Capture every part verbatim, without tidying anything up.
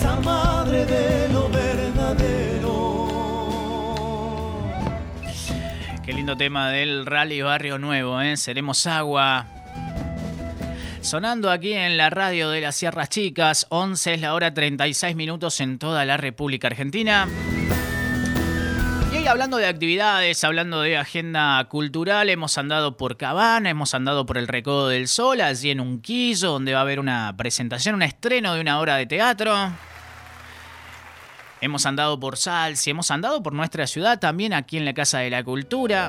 esa madre de lo verdadero. Qué lindo tema del Rally Barrio Nuevo, ¿eh? Seremos agua. Sonando aquí en la radio de las Sierras Chicas, once es la hora treinta y seis minutos en toda la República Argentina. Y hoy hablando de actividades, hablando de agenda cultural, hemos andado por Cabana, hemos andado por el Recodo del Sol, allí en Unquillo, donde va a haber una presentación, un estreno de una obra de teatro. Hemos andado por Salsi, hemos andado por nuestra ciudad, también aquí en la Casa de la Cultura.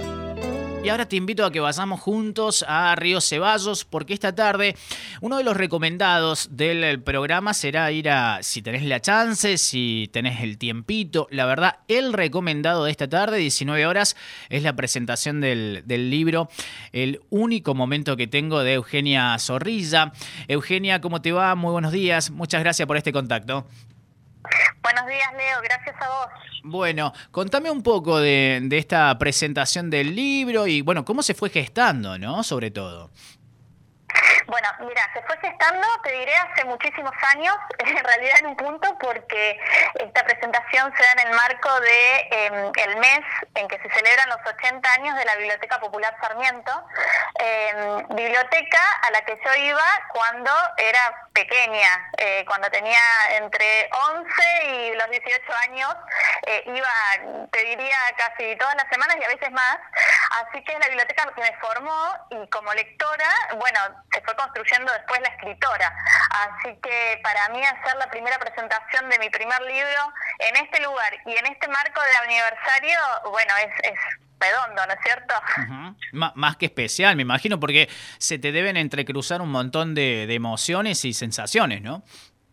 Y ahora te invito a que vayamos juntos a Río Ceballos, porque esta tarde uno de los recomendados del programa será ir a, si tenés la chance, si tenés el tiempito. La verdad, el recomendado de esta tarde, diecinueve horas, es la presentación del, del libro El único momento que tengo, de Eugenia Zorrilla. Eugenia, ¿cómo te va? Muy buenos días. Muchas gracias por este contacto. Buenos días, Leo. Gracias a vos. Bueno, contame un poco de, de esta presentación del libro y, bueno, cómo se fue gestando, ¿no? Sobre todo. Bueno, mira, se fue gestando, te diré, hace muchísimos años, en realidad en un punto, porque esta presentación se da en el marco de eh, el mes en que se celebran los ochenta años de la Biblioteca Popular Sarmiento, eh, biblioteca a la que yo iba cuando era pequeña, eh, cuando tenía entre once y los dieciocho años, eh, iba, te diría, casi todas las semanas y a veces más, así que es la biblioteca que me formó y como lectora, bueno, se fue construyendo después la escritora. Así que para mí hacer la primera presentación de mi primer libro en este lugar y en este marco del aniversario, bueno, es, es redondo, ¿no es cierto? Uh-huh. M- más que especial, me imagino, porque se te deben entrecruzar un montón de, de emociones y sensaciones, ¿no?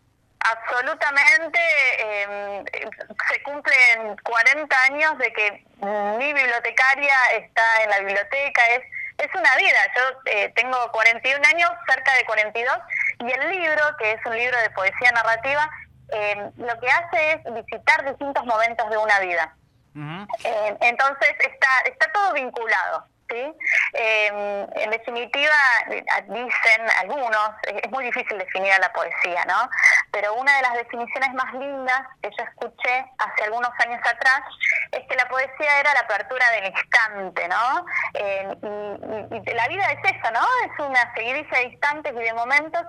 Absolutamente. Eh, se cumplen cuarenta años de que mi bibliotecaria está en la biblioteca. Es Es una vida. Yo eh, tengo cuarenta y un años, cerca de cuarenta y dos, y el libro, que es un libro de poesía narrativa, eh, lo que hace es visitar distintos momentos de una vida. Uh-huh. Eh, entonces está, está todo vinculado, ¿sí? Eh, en definitiva, dicen algunos, es muy difícil definir a la poesía, ¿no? Pero una de las definiciones más lindas que yo escuché hace algunos años atrás es que la poesía era la apertura del instante, ¿no? Eh, y, y, y la vida es eso, ¿no? Es una seguidilla de instantes y de momentos,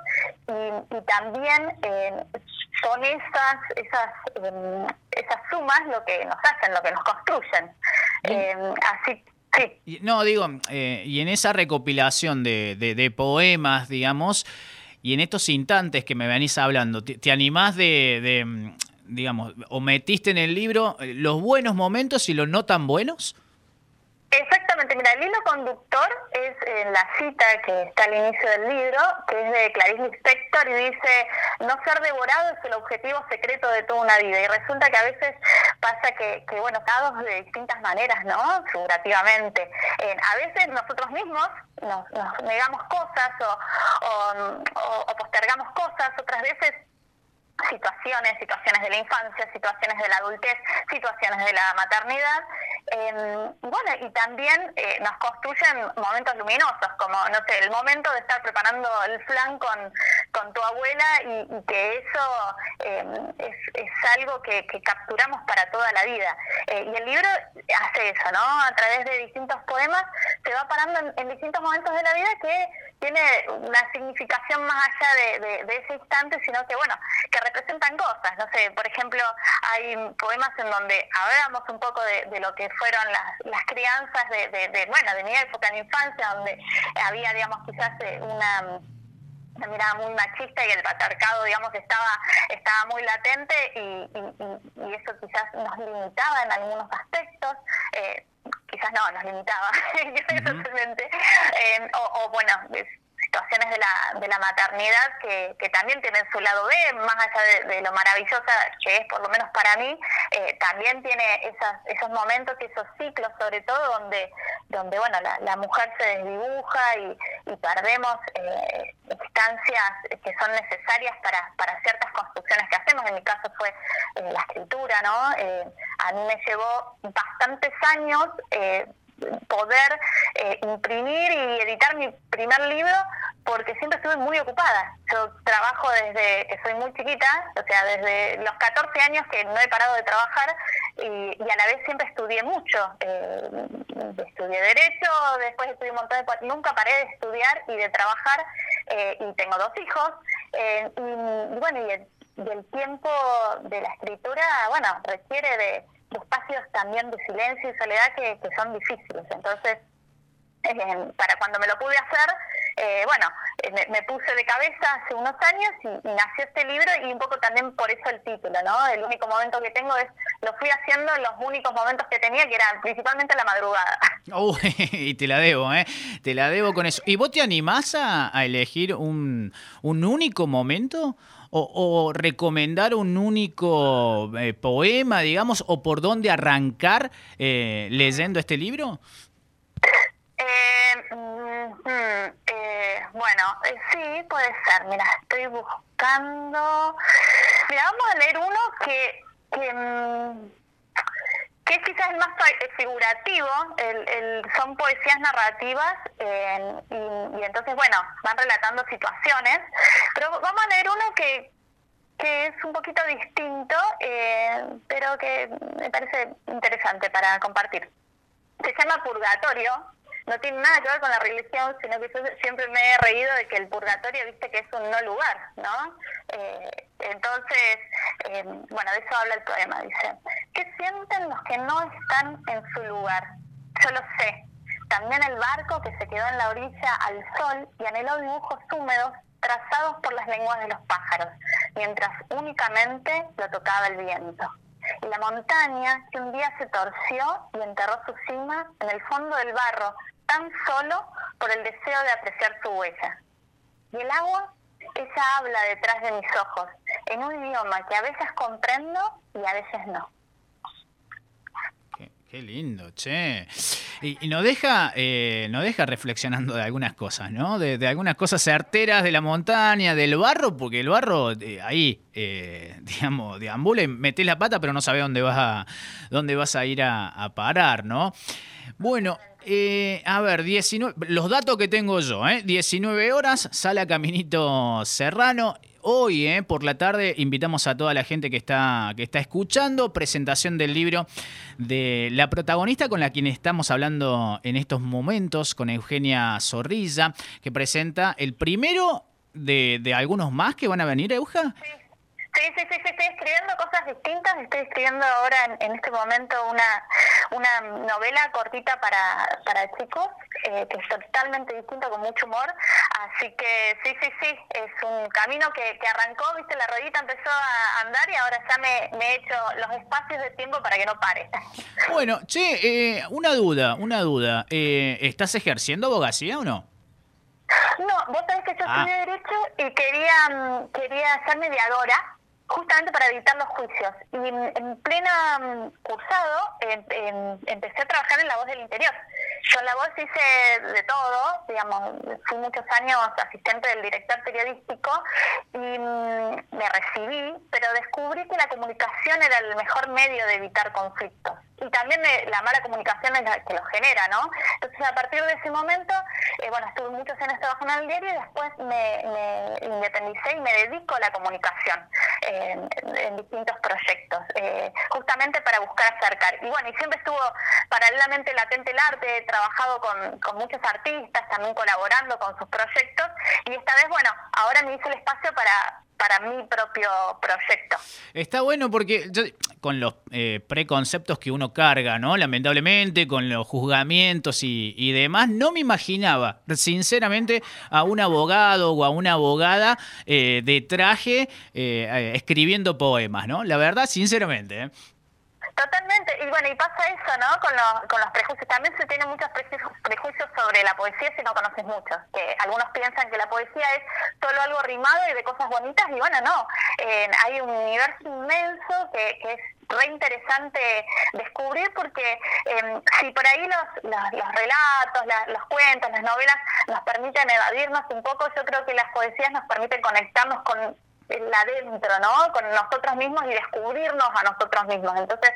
y, y también eh, son esas, esas, eh, esas sumas lo que nos hacen, lo que nos construyen. Eh, así Sí. No, digo, eh, y en esa recopilación de, de, de poemas, digamos, y en estos instantes que me venís hablando, ¿te, te animás de, de, digamos, o metiste en el libro los buenos momentos y los no tan buenos? Exactamente, mira, el hilo conductor es en la cita que está al inicio del libro, que es de Clarice Lispector, y dice: no ser devorado es el objetivo secreto de toda una vida. Y resulta que a veces pasa que, que bueno, dados de distintas maneras, ¿no? Figurativamente. Eh, a veces nosotros mismos nos, nos negamos cosas o, o, o, o postergamos cosas, otras veces situaciones, situaciones de la infancia, situaciones de la adultez, situaciones de la maternidad, eh, y bueno, y también eh, nos construyen momentos luminosos, como, no sé, el momento de estar preparando el flan con, con tu abuela, y, y que eso eh, es, es algo que, que capturamos para toda la vida. Eh, y el libro hace eso, ¿no? A través de distintos poemas se va parando en, en distintos momentos de la vida que tiene una significación más allá de, de, de ese instante, sino que, bueno, que representan cosas. No sé, por ejemplo, hay poemas en donde hablamos un poco de, de lo que fueron las, las crianzas de, de, de, bueno, de mi época, de infancia, donde había, digamos, quizás una... una mirada muy machista y el patriarcado, digamos, estaba estaba muy latente, y, y, y eso quizás nos limitaba en algunos aspectos, eh, quizás no, nos limitaba totalmente, eh, o, o bueno, situaciones de la de la maternidad que, que también tienen su lado B, más allá de, de lo maravillosa que es, por lo menos para mí, eh, también tiene esas, esos momentos y esos ciclos, sobre todo, donde, donde bueno, la, la mujer se desdibuja y, y perdemos eh, instancias que son necesarias para, para ciertas construcciones que hacemos. En mi caso fue eh, la escritura, ¿no? Eh, a mí me llevó bastantes años eh, poder eh, imprimir y editar mi primer libro, porque siempre estuve muy ocupada. Yo trabajo desde que soy muy chiquita, o sea, desde los catorce años que no he parado de trabajar, y, y a la vez siempre estudié mucho. Eh, estudié Derecho, después estudié un montón de cosas, nunca paré de estudiar y de trabajar, eh, y tengo dos hijos, eh, y, y bueno, y el, y el tiempo de la escritura, bueno, requiere de, de espacios también de silencio y soledad que, que son difíciles. Entonces, eh, para cuando me lo pude hacer, eh, bueno, eh, me, me puse de cabeza hace unos años y, y nació este libro, y un poco también por eso el título, ¿no? El único momento que tengo es, lo fui haciendo en los únicos momentos que tenía, que eran principalmente la madrugada. Uh, y te la debo, ¿eh? Te la debo con eso. ¿Y vos te animás a, a elegir un, un único momento? O, ¿O recomendar un único eh, poema, digamos, o por dónde arrancar eh, leyendo este libro? Eh, mm, eh, bueno, eh, sí, puede ser. Mira, estoy buscando... Mira, vamos a leer uno que... que mm, que es quizás el más figurativo, el, el, son poesías narrativas, eh, y, y entonces, bueno, van relatando situaciones, pero vamos a leer uno que, que es un poquito distinto, eh, pero que me parece interesante para compartir. Se llama Purgatorio. No tiene nada que ver con la religión, sino que yo siempre me he reído de que el purgatorio, viste, que es un no lugar, ¿no? Eh, entonces, eh, bueno, de eso habla el poema, dice: ¿qué sienten los que no están en su lugar? Yo lo sé. También el barco que se quedó en la orilla al sol y anheló dibujos húmedos trazados por las lenguas de los pájaros, mientras únicamente lo tocaba el viento. Y la montaña que un día se torció y enterró su cima en el fondo del barro, tan solo por el deseo de apreciar su huella. Y el agua, ella habla detrás de mis ojos, en un idioma que a veces comprendo y a veces no. Qué, qué lindo, che. Y, y nos deja eh, nos deja reflexionando de algunas cosas, ¿no? De, de algunas cosas certeras de la montaña, del barro, porque el barro eh, ahí, eh, digamos, deambula y metés la pata, pero no sabés dónde vas a, dónde vas a ir a, a parar, ¿no? Bueno, eh, a ver, diecinueve, los datos que tengo yo, ¿eh? diecinueve horas, sala Caminito Serrano. Hoy, eh, por la tarde, invitamos a toda la gente que está, que está escuchando, presentación del libro de la protagonista con la quien estamos hablando en estos momentos, con Eugenia Zorrilla, que presenta el primero de, de algunos más que van a venir, Euja. Sí. Sí, sí, sí, sí, estoy escribiendo cosas distintas. Estoy escribiendo ahora en, en este momento una una novela cortita para para chicos, eh, que es totalmente distinto, con mucho humor. Así que sí, sí, sí, es un camino que, que arrancó, viste, la ruedita empezó a andar y ahora ya me, me he hecho los espacios de tiempo para que no pare. Bueno, che, eh, una duda, una duda. Eh, ¿Estás ejerciendo abogacía o no? No, vos sabés que yo Ah. estudié Derecho y quería, quería ser mediadora, justamente para evitar los juicios. Y en, en plena um, cursado en, en, empecé a trabajar en La Voz del Interior. Yo en La Voz hice de todo, digamos, fui muchos años asistente del director periodístico y um, me recibí, pero descubrí que la comunicación era el mejor medio de evitar conflictos. Y también eh, la mala comunicación es la que lo genera, ¿no? Entonces, a partir de ese momento, eh, bueno, estuve muchos años trabajando en el diario y después me, me independicé y me dedico a la comunicación eh, en, en distintos proyectos, eh, justamente para buscar acercar. Y bueno, y siempre estuvo paralelamente latente el arte, he trabajado con, con muchos artistas, también colaborando con sus proyectos, y esta vez, bueno, ahora me hice el espacio para... para mi propio proyecto. Está bueno porque yo, con los eh, preconceptos que uno carga, ¿no? Lamentablemente, con los juzgamientos y, y demás, no me imaginaba, sinceramente, a un abogado o a una abogada eh, de traje eh, escribiendo poemas, ¿no? La verdad, sinceramente, ¿eh? Totalmente, y bueno, y pasa eso, ¿no? Con los, con los prejuicios. También se tienen muchos prejuicios, prejuicios sobre la poesía si no conoces mucho. Que algunos piensan que la poesía es solo algo rimado y de cosas bonitas, y bueno, no. Eh, hay un universo inmenso que, que es re interesante descubrir, porque eh, si por ahí los, los, los relatos, la, los cuentos, las novelas nos permiten evadirnos un poco, yo creo que las poesías nos permiten conectarnos con el adentro, ¿no? Con nosotros mismos y descubrirnos a nosotros mismos. Entonces,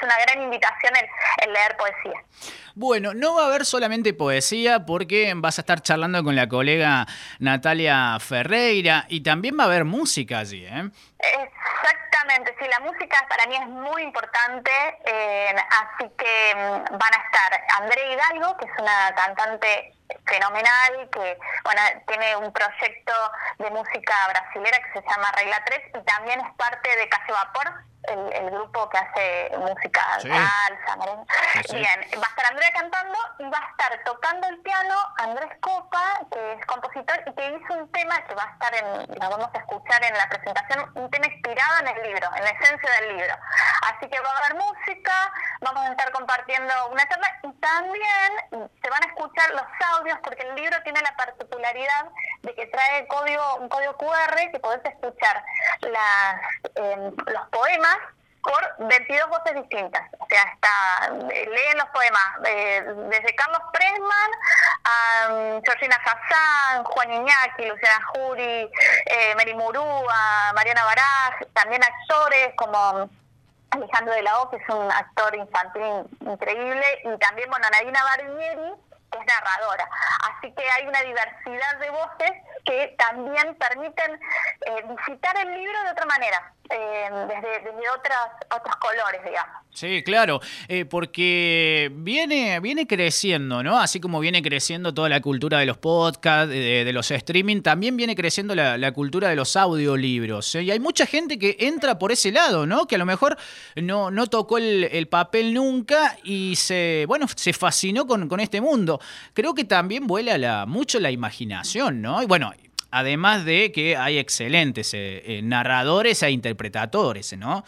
es una gran invitación el, el leer poesía. Bueno, no va a haber solamente poesía porque vas a estar charlando con la colega Natalia Ferreira y también va a haber música allí, ¿eh? Exactamente, sí, la música para mí es muy importante, eh, así que mm, van a estar Andrea Hidalgo, que es una cantante fenomenal, que bueno tiene un proyecto de música brasilera que se llama Regla tres y también es parte de Calle Vapor, el, el grupo que hace música sí. salsa, merengue. Sí, sí. Bien, va a estar Andrea cantando y va a estar tocando el piano Andrés Copa, que es compositor y que hizo un tema que va a estar en, lo vamos a escuchar en la presentación, un tema inspirado en el libro, en la esencia del libro. Así que va a haber música, vamos a estar compartiendo una charla y también se van a escuchar los audios porque el libro tiene la particularidad de que trae código, un código cu erre que podés escuchar las, eh, los poemas por veintidós voces distintas. O sea, está, leen los poemas eh, desde Carlos Pressman a um, Georgina Sassán, Juan Iñaki, Luciana Jury, eh, Mary Murúa, Mariana Baraj, también actores como Alejandro de la O, que es un actor infantil increíble, y también, bueno, Nadina Barbieri, que es narradora. Así que hay una diversidad de voces que también permiten eh, visitar el libro de otra manera, eh, desde, desde otras, otros colores, digamos. Sí, claro, eh, porque viene, viene creciendo, ¿no? Así como viene creciendo toda la cultura de los podcasts, de, de los streaming, también viene creciendo la, la cultura de los audiolibros, ¿eh? Y hay mucha gente que entra por ese lado, ¿no? Que a lo mejor no, no tocó el, el papel nunca y se, bueno, se fascinó con, con este mundo. Creo que también vuela la, mucho la imaginación, ¿no? Y bueno, además de que hay excelentes eh, eh, narradores e interpretadores, ¿no?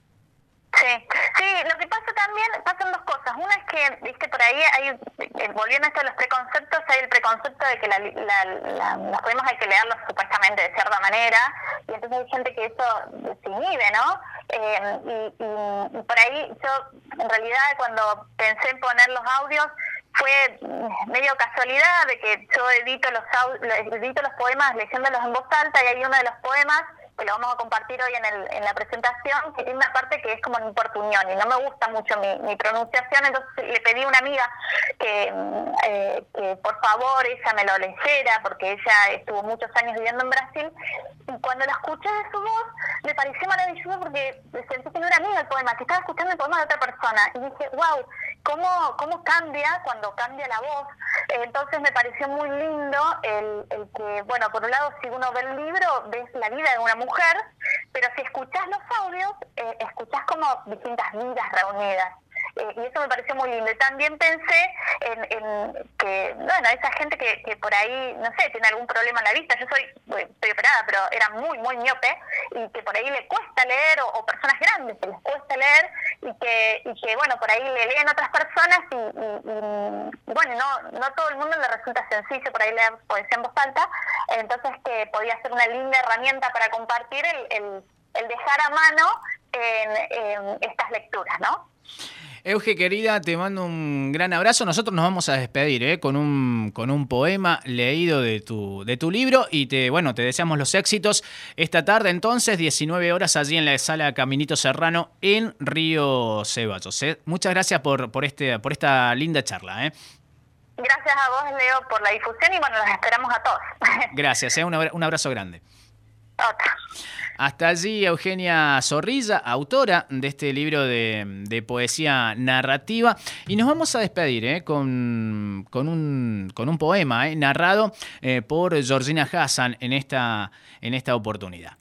Sí, sí, lo que pasa también, pasan dos cosas. Una es que, viste, por ahí hay, eh, volviendo a esto de los preconceptos, hay el preconcepto de que la, la, la, los poemas hay que leerlos supuestamente de cierta manera, y entonces hay gente que eso se inhibe, ¿no? Eh, y, y, y por ahí yo, en realidad, cuando pensé en poner los audios, fue medio casualidad de que yo edito los, edito los poemas leyéndolos en voz alta, y hay uno de los poemas que lo vamos a compartir hoy en, el, en la presentación, que tiene una parte que es como un portuñón, y no me gusta mucho mi, mi pronunciación, entonces le pedí a una amiga que, eh, que por favor ella me lo leyera, porque ella estuvo muchos años viviendo en Brasil, y cuando la escuché de su voz, me pareció maravilloso porque sentí que no era mío el poema, que estaba escuchando el poema de otra persona, y dije, wow, cómo, cómo cambia cuando cambia la voz. Entonces me pareció muy lindo el, el que, bueno, por un lado, si uno ve el libro, ves la vida de una mujer, pero si escuchás los audios, eh, escuchás como distintas vidas reunidas. Eh, y eso me pareció muy lindo. Y también pensé en, en que, bueno, esa gente que, que por ahí, no sé, tiene algún problema en la vista. Yo soy, estoy operada, pero era muy, muy miope, y que por ahí le cuesta leer, o, o personas grandes que les cuesta leer, y que, y que bueno, por ahí le leen otras personas, y, y, y bueno, no, no todo el mundo le resulta sencillo por ahí leer poesía en voz alta, entonces que podía ser una linda herramienta para compartir el, el, el dejar a mano en, en estas lecturas, ¿no? Euge, querida, te mando un gran abrazo. Nosotros nos vamos a despedir ¿eh? con un con un poema leído de tu de tu libro, y te bueno te deseamos los éxitos esta tarde, entonces diecinueve horas allí en la sala Caminito Serrano en Río Ceballos. ¿eh? Muchas gracias por por este por esta linda charla. ¿eh? Gracias a vos, Leo, por la difusión, y bueno, los esperamos a todos. Gracias, ¿eh? un, abra- un abrazo grande. Otro. Hasta allí Eugenia Zorrilla, autora de este libro de, de poesía narrativa. Y nos vamos a despedir ¿eh? con, con, un, con un poema ¿eh? narrado eh, por Georgina Hassan en esta, en esta oportunidad.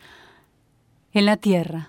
En la tierra.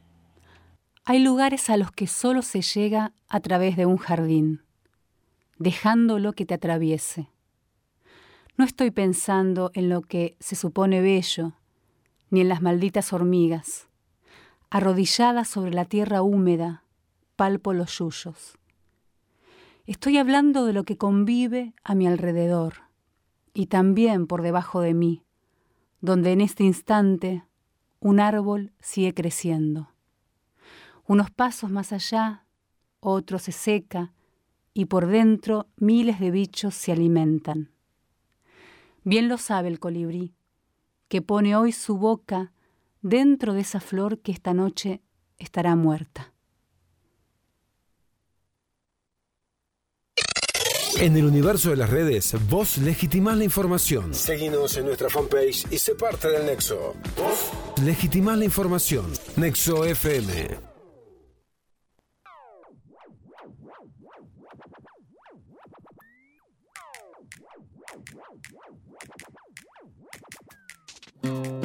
Hay lugares a los que solo se llega a través de un jardín, dejándolo que te atraviese. No estoy pensando en lo que se supone bello, ni en las malditas hormigas. Arrodillada sobre la tierra húmeda, palpo los yuyos. Estoy hablando de lo que convive a mi alrededor, y también por debajo de mí, donde en este instante un árbol sigue creciendo. Unos pasos más allá, otro se seca, y por dentro miles de bichos se alimentan. Bien lo sabe el colibrí, que pone hoy su boca dentro de esa flor que esta noche estará muerta. En el universo de las redes, vos legitimás la información. Seguinos en nuestra fanpage y sé parte del Nexo. Vos legitimás la información. Nexo F M.